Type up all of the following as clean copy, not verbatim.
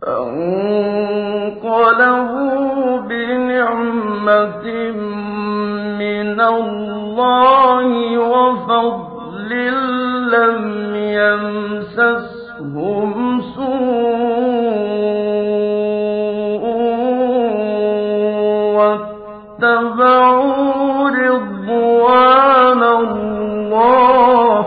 فانقلبوا بنعمة من الله وفضل لم يمسسهم سوء واتبعوا رضوان الله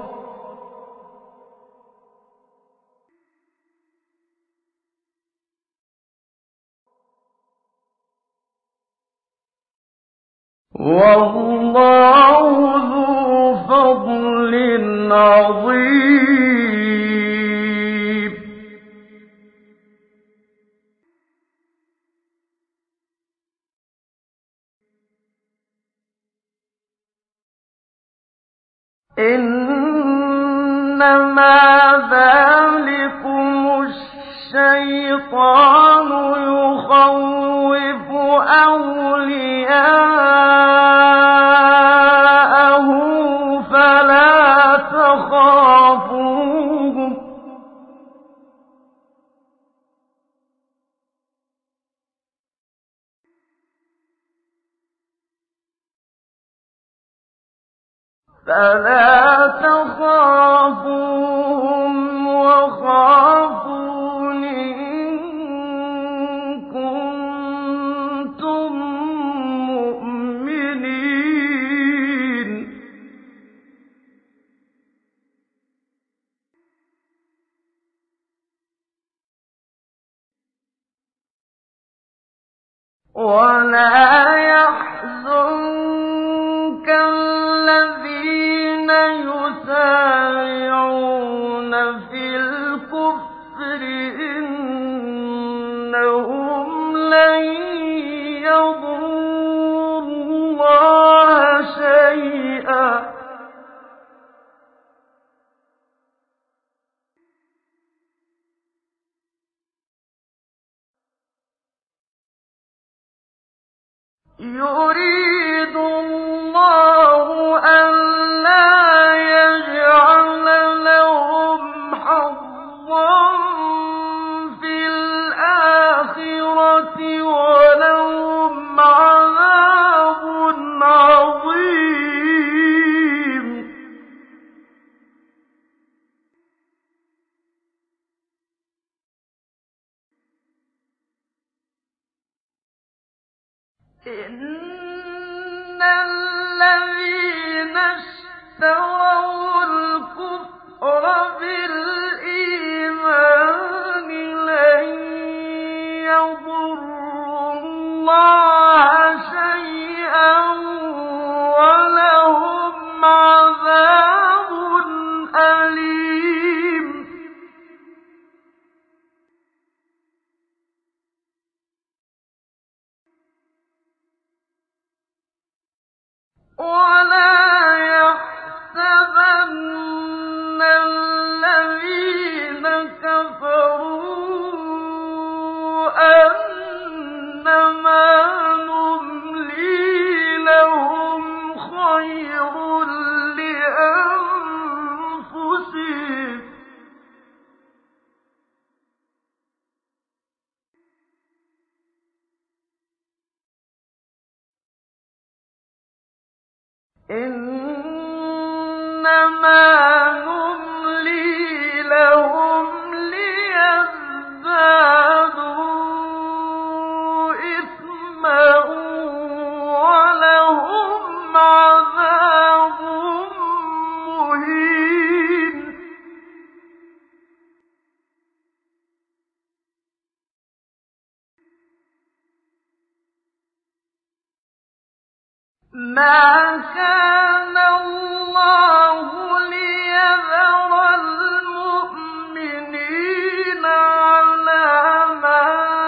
والله ذو فضل عظيم. إنما ذلكم الشيطان يخوف أولياءه فلا تخافوهم وخافون إن كنتم مؤمنين. ولا يحزنك الذين يسارعون في الكفر إنهم لن يضروا الله شيئا يريد الله ألا يجعل لهم حظا في الآخرة ولهم عذاب عظيم. إن الذين اشتروا الكفر بالإيمان لن يضروا الله شيئا ولهم عذاب أليم. ولا يحسبن الذين كفروا أنما نملي لهم خير لأنفسهم إنما نملي لهم ليزدادوا إثما ولهم عذاب مهين. ما كان الله ليذر المؤمنين على ما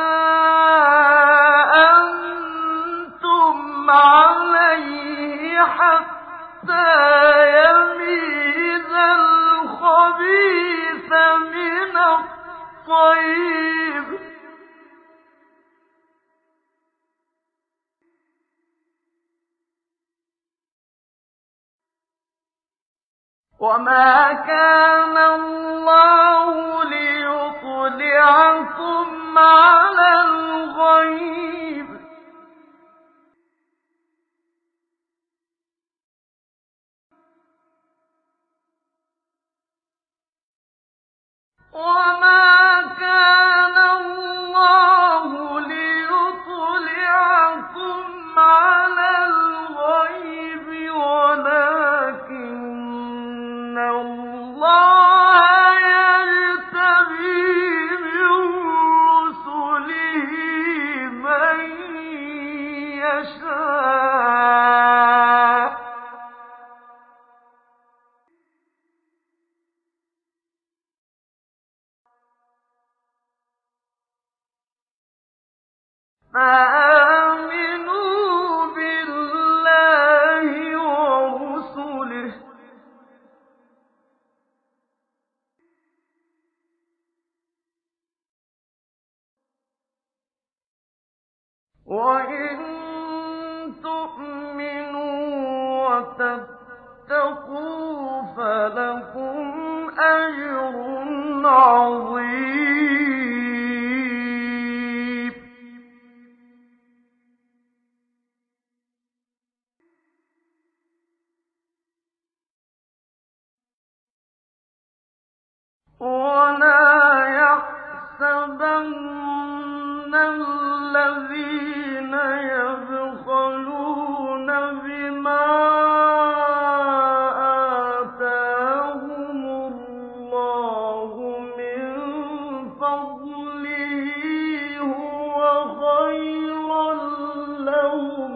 أنتم عليه حتى يميز الخبيث من الطيب وما كان الله ليطلعكم ليطلعكم على الغيب وما كان الله ليطلعكم على الغيب ولكن الله يجتبي من رسله من يشاء فآمنوا بالله ورسله وإن تؤمنوا وتتقوا فلكم أجر عظيم ولا يحسبن الذين يبخلون بما آتاهم الله من فضله هو خيرا لهم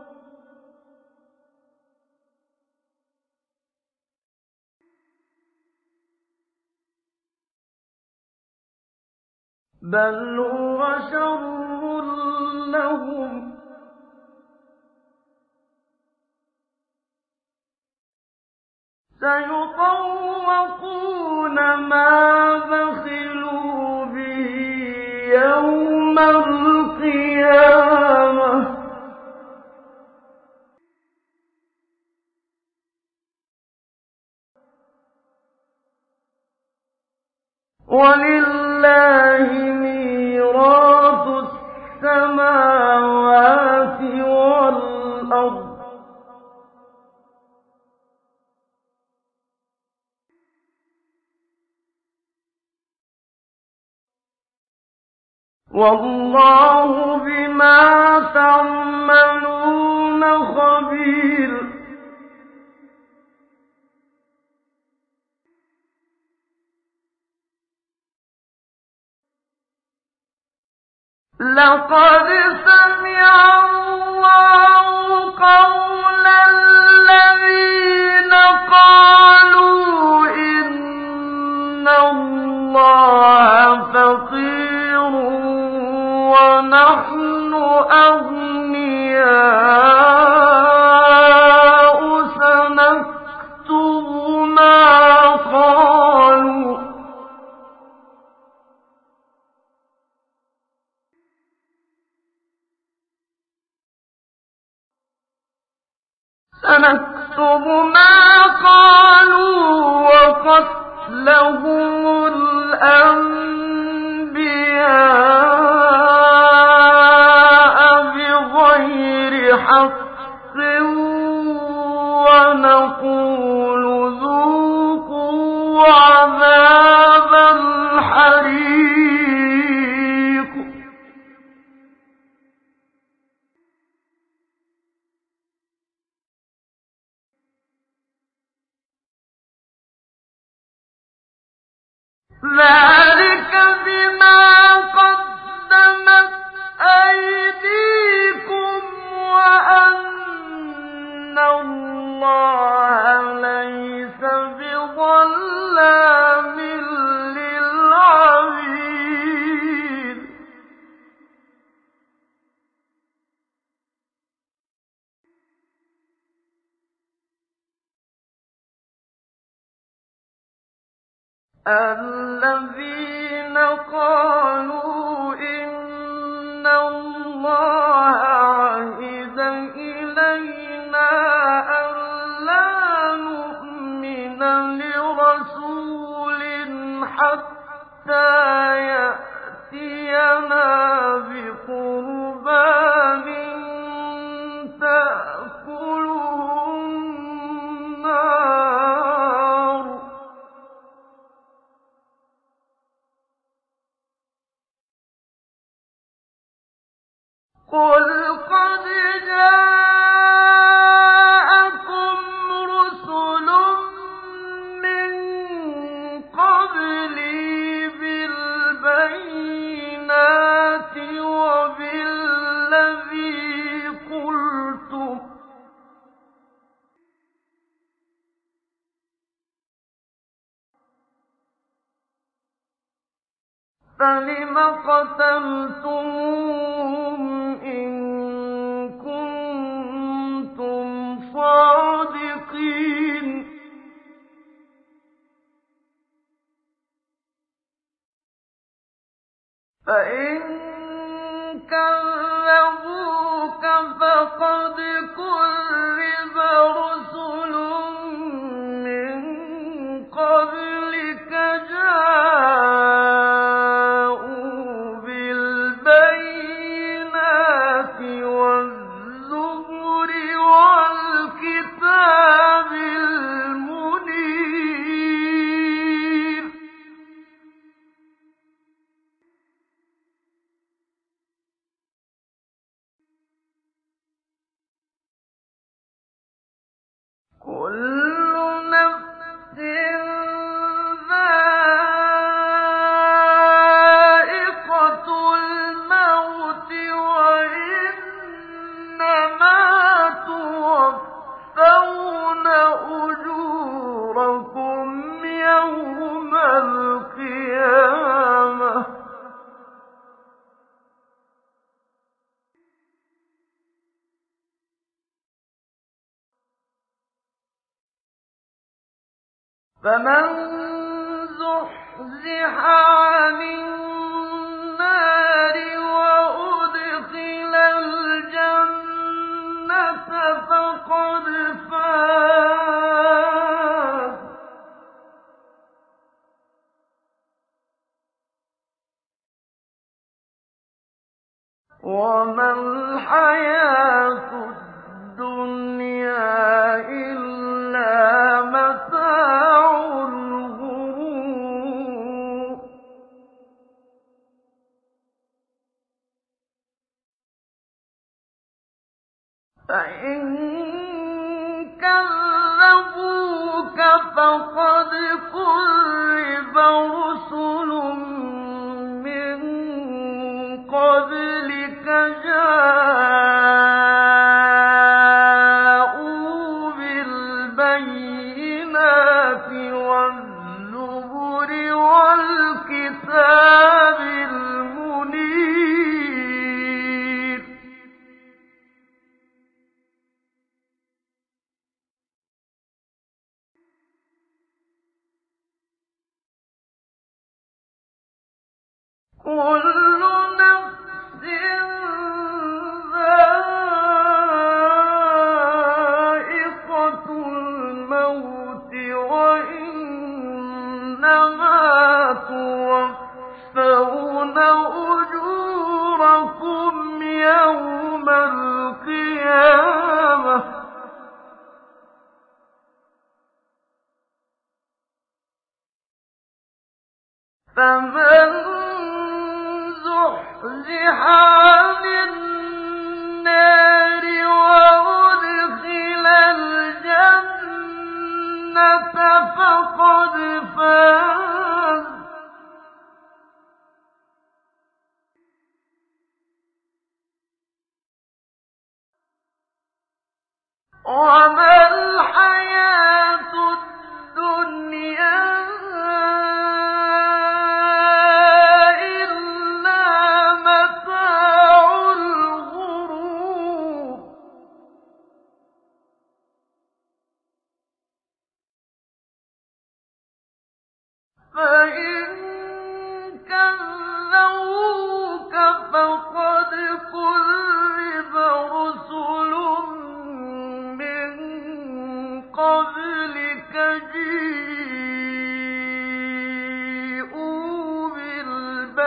بل هو شر لهم سيطوقون ما بخلوا به يوم القيامة ولله ميراث السماوات والأرض والله بما تعملون خبير لقد سمع الله قول الذين قالوا إن الله فقير ونحن أغنياء سنكتب ما قالوا وقتلهم الأنبياء بغير حق ونقول ذوقوا عذاب الحريق ذلك بما قدمت أيديكم وأن الله ليس بظلام للعبيد الذين قالوا إن الله عهد إلينا ألا نؤمن لرسول حتى يأتينا بقربان تأكله النار قل قد جاءكم رسل من قبلي بالبينات وبالذي قلتم فلم قتلتموهم إن كنتم صادقين فإن كذبوك فقد كذب رسل من قبلك جاءوا بالبينات والزبر والكتاب المنير كل نفس ذائقة الموت وإنما توفون أجوركم يوم القيامة فمن زحزح عن النار وأدخل الجنة فقد فاز وما الحياة الدنيا إلا متاع الغرور فإن كذبوك فقد كذب رسل من قبلك جاءوا بالبينات والزبر والكتاب المنير كل نفس ذائقة الموت وإنما توفون أجوركم يوم القيامة فمن زحزح عن النار وأدخل الجنة فقد فاز وما الحياة الدنيا إلا متاع الغرور فإن كذبوك فقد كذب رسل من قبلك جاءوا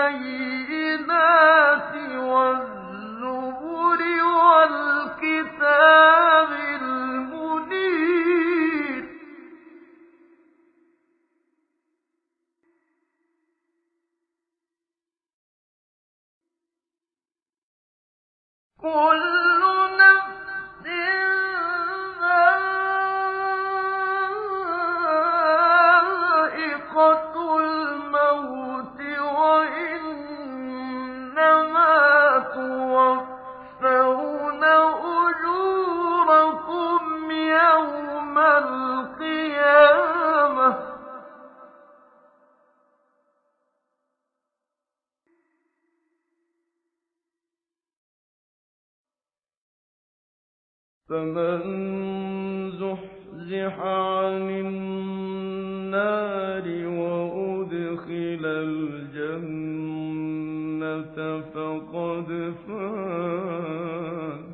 بِالْبَيِّنَاتِ وَالزُّبُرِ وَالْكِتَابِ الْمُنِيرِ كُلُّ نَفْسٍ ذَائِقَةُ الْمَوْتِ وَإِنَّمَا تُوَفَّوْنَ أُجُورَكُمْ يَوْمَ الْقِيَامَةِ ۖ فَمَن زُحْزِحَ عَنِ النَّارِ وَأُدْخِلَ الْجَنَّةَ فَقَدْ فَازَ ۗ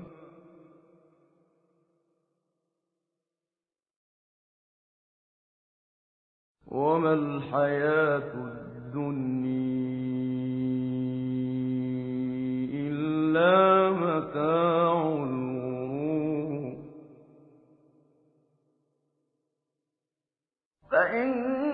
وَمَا الْحَيَاةُ الدُّنْيَا إِلَّا مَتَاعُ الْغُرُورِ فَإِن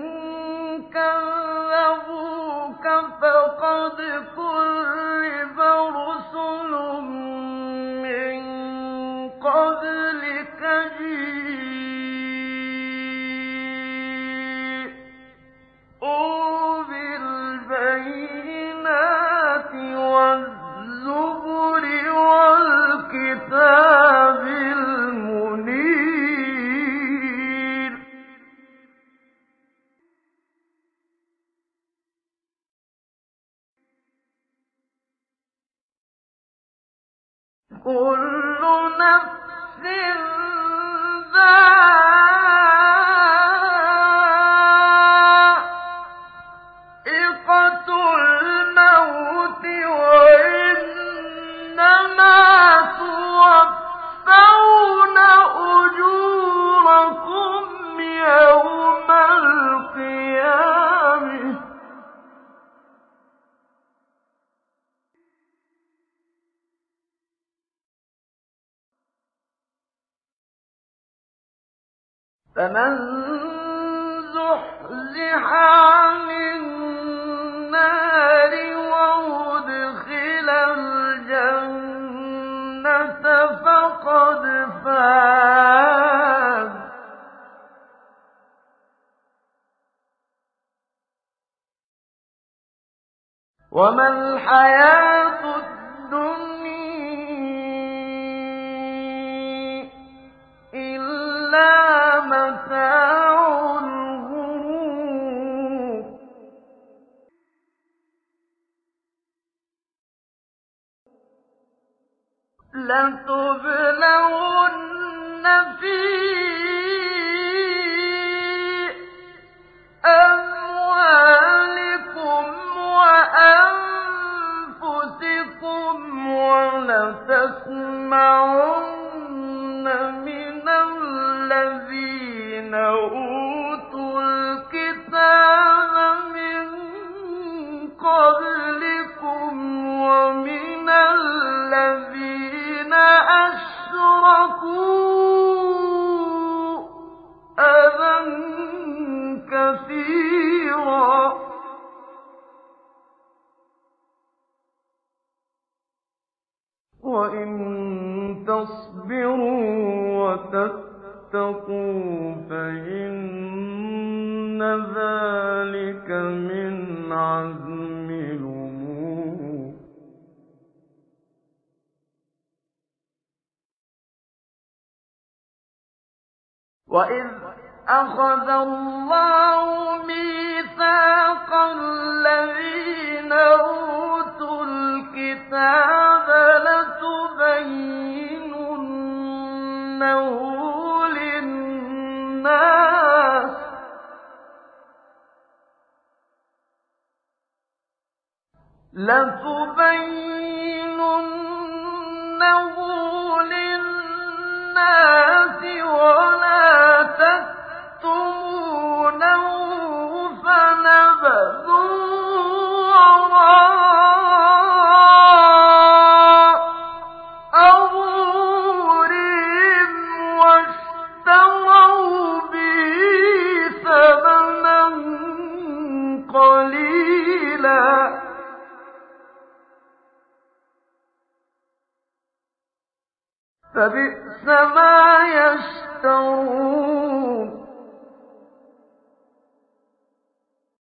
كَذَّبُوكَ فَقَدْ كُذِّبَ رُسُلٌ مِّن قَبْلِكَ جِاءُوا بِالْبَيِّنَاتِ وَالزُّبُرِ وَالْكِتَابِ الْمُنِيرِ كُلُّ نَفْسٍ ذَائِقَةُ الْمَوْتِ وَإِنَّمَا تُوَفَّوْنَ أُجُورَكُمْ يَوْمَ الْقِيَامَةِ ۖ فَمَن زُحْزِحَ عَنِ النَّارِ وَأُدْخِلَ الْجَنَّةَ فَقَدْ فَازَ ۗ وَمَا الْحَيَاةُ الدُّنْيَا إِلَّا مَتَاعُ الْغُرُورِ لَتُبْلَوُنَّ فِي أَمْوَالِكُمْ وَأَنفُسِكُمْ وَلَتَسْمَعُنَّ مِنَ الَّذِينَ أُوتُوا الْكِتَابَ مِن قَبْلِكُمْ وَمِنَ الَّذِينَ أَشْرَكُوا أَذًى كَثِيرًا ۚ وَإِن تَصْبِرُوا وَتَتَّقُوا فَإِنَّ ذَٰلِكَ مِنْ عَزْمِ الْأُمُورِ وَإِذْ أَخَذَ اللَّهُ مِيثَاقَ الَّذِينَ أُوتُوا الْكِتَابَ لَتُبَيِّنُنَّهُ لِلنَّاسِ وَلَا تَكْتُمُونَهُ فَنَبَذُوهُ وَرَاءَ فبئس ما يشترون